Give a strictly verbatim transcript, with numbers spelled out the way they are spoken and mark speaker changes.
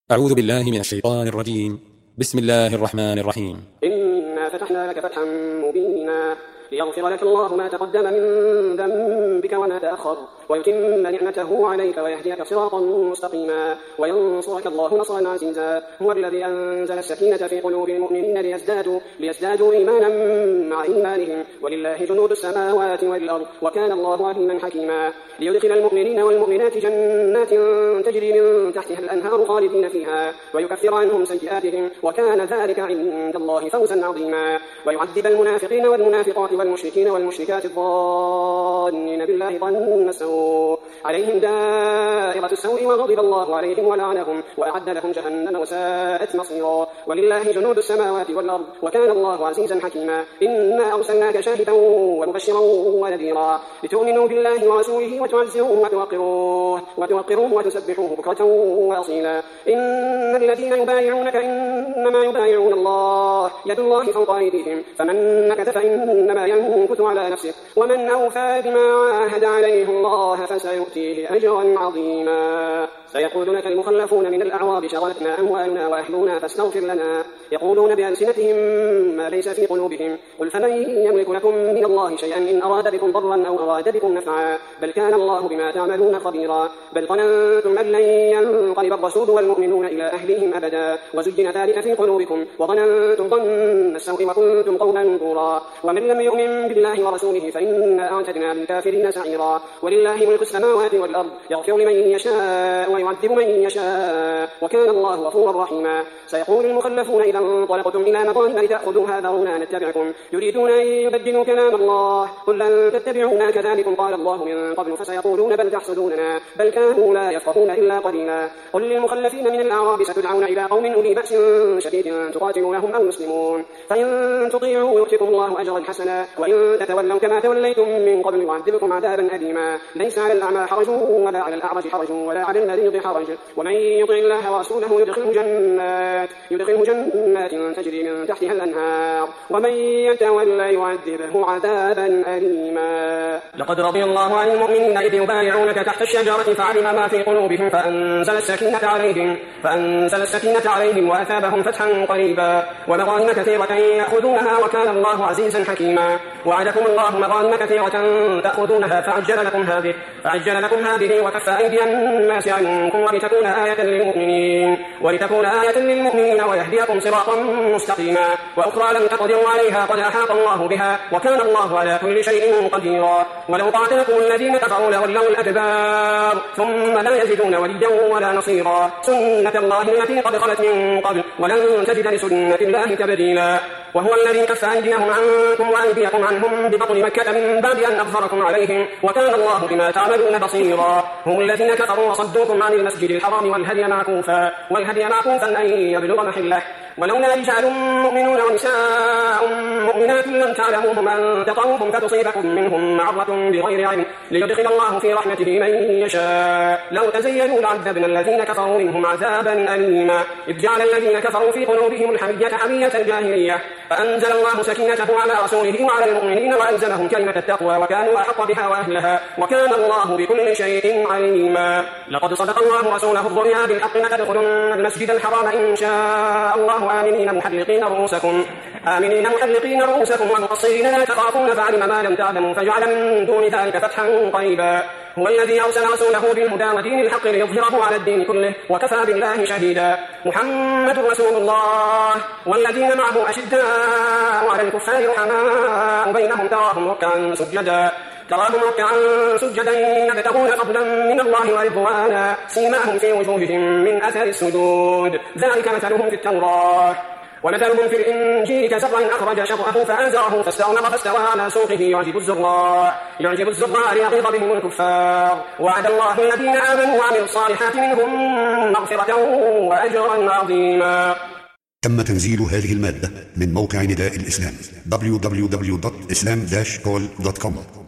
Speaker 1: أعوذ بالله من الشيطان الرجيم. بسم الله الرحمن الرحيم.
Speaker 2: إنا فتحنا لك فتحا مبينا ليغفر لك الله ما تقدم من ذنبك وما تأخر ويتم نعمته عليك ويهديك صراطا مستقيما وينصرك الله نصرا عزيزا. هو الذي أنزل السكينة في قلوب المؤمنين ليزدادوا, ليزدادوا إيمانا مع إيمانهم ولله جنود السماوات والأرض وكان الله عليما حكيما. ليدخل المؤمنين والمؤمنات جنات تجري من تحتها الأنهار خالدين فيها ويكفر عنهم سيئاتهم وكان ذلك عند الله فوزا عظيما. ويعذب المنافقين والمنافقات والمشركين والمشركات الظانين بالله ظن السوء عليهم دائرة السوء وغضب الله عليهم ولعنهم وأعد لهم جهنم وساءت مصيرا. ولله جنود السماوات والأرض وكان الله عزيزا حكيما. إنا أرسلناك شاهدا ومبشرا ونذيرا لتؤمنوا بالله ورسوله وتعزروه وتوقروه وتوقروه وتسبحوه بكرة وأصيلا. إن الذين يبايعونك إنما يبايعون الله يد الله فوق أيديهم فمن نكث فإنما ينكث على نفسه ومن أوفى بما عاهد عليه الله فسيؤتيه أجرا عظيما. سيقول لك المخلفون من الأعراب شغلتنا أموالنا وأهلنا فاستغفر لنا يقولون بألسنتهم ما ليس في قلوبهم قل فمن يملك لكم من الله شيئا إن أراد بكم ضرا أو أراد بكم نفعا بل كان الله بما تعملون خبيرا. بل ظننتم أن لن ينقلب الرسول والمؤمنون إلى أهليهم أبدا وزين ذلك في قلوبكم وظننتم ظن السوء وكنتم قوما بورا. ومن لم يؤمن بالله ورسوله فإنا أعتدنا للكافرين سعيرا. ولله ملك السماوات والأرض يغفر لمن يشاء ويعذب من يشاء وكان الله غفورا رحيما. سيقول المخلفون إذا انطلقتم إلى مغانم لتأخذوها ذرونا نتبعكم يريدون أن يبدلوا كلام الله قل لن تتبعونا كذلكم قال الله من قبل فسيقولون بل تحسدوننا بل كانوا لا يفقهون إلا قليلا. قل للمخلفين من الأعراب ستدعون إلى قوم أولي بأس شديد تقاتلونهم أو يسلمون فإن تطيعوا يؤتكم الله أجرا حسنا وإن تتولوا كما توليتم من قبل يعذبكم عذابا أليما. ليس على الأعمى حرج ولا على الأعرج حرج ولا على المريض حرج ومن يطع الله ورسوله يدخله جنات يدخله جنات تجري من تحتها الأنهار ومن يتولى يعذبه عذابا أليما.
Speaker 3: لقد رضي الله عن المؤمنين إذ يبايعونك تحت الشجرة فعلم ما في قلوبهم فأنزل السكينة عليهم فأنزل السكينة عليهم وأثابهم فتحا قريبا ومغانم كثيرة يأخذونها وكان الله عزيزا حكيما. وعدكم الله مغانم كثيرة تأخذونها فعجل لكم هذه فعجل لكم هذه وكف أيدي الناس عنكم ولتكون آية للمؤمنين ولتكون آية للمؤمنين ويهديكم صراطا مستقيما. وأخرى لم تقدروا عليها قد أحاط الله بها وكان الله على كل شيء قديرا. ولو قاتلكم الذين كفروا لولوا الأدبار ثم لا يجدون وليا ولا نصيرا. سنة الله التي قد خلت من قبل ولن تجد لسنة الله تبديلا. وهو الذي كف أيديهم عنكم وأيديكم عنهم ببطن مكة من بعد أن أظهركم عليهم وكان الله بما تعملون بصيرا. هم الذين كفروا وصدوكم عن المسجد الحرام والهدي معكوفا والهدي معكوفا أن يبلغ محله ولولا رجال مؤمنون ونساء مؤمنات لم تعلموهم أن تطعوهم فتصيبكم منهم معرة بغير علم ليدخل الله في رحمته من يشاء. لو تزينوا لعذبنا الذين كفروا منهم عذابا أليما. إذ جعل الذين كفروا في قلوبهم الحمية حمية الجاهلية فأنزل الله سكينته على رسوله وعلى المؤمنين وألزمهم كلمة التقوى وكانوا أحق بها وأهلها وكان الله بكل شيء عليما. لقد صدق الله رسوله الرؤيا بالحق لتدخلن المسجد الحرام إن شاء الله آمنين محلقين رؤوسكم آمنين محلقين رؤوسكم ومقصرين لا تخافون فعلم ما لم تعلموا فجعل من دون ذلك فتحا قريبا. هو الذي أرسل رسوله بالهدى ودين الحق ليظهره على الدين كله وكفى بالله شهيدا. محمد رسول الله والذين معه أشداء على الكفار رحماء بينهم تراهم ركعا سجدا تراهم ركعا سجدا يبتغون فضلا من الله ورضوانا سيماهم في وجوههم من أثر السجود ذلك مثلهم في التوراة ومثلهم في الإنجيل كزرع أخرج شطأه فآزره فاستغلظ فاستوى على سوقه يعجب الزراع يعجب الزراع ليغيظ بهم الكفار. وعد الله الذين آمنوا وعملوا الصالحات منهم مغفرة وأجرا عظيما.
Speaker 4: تم تنزيل هذه المادة من موقع نداء الإسلام دبليو دبليو دبليو دوت إسلام داش كول دوت كوم.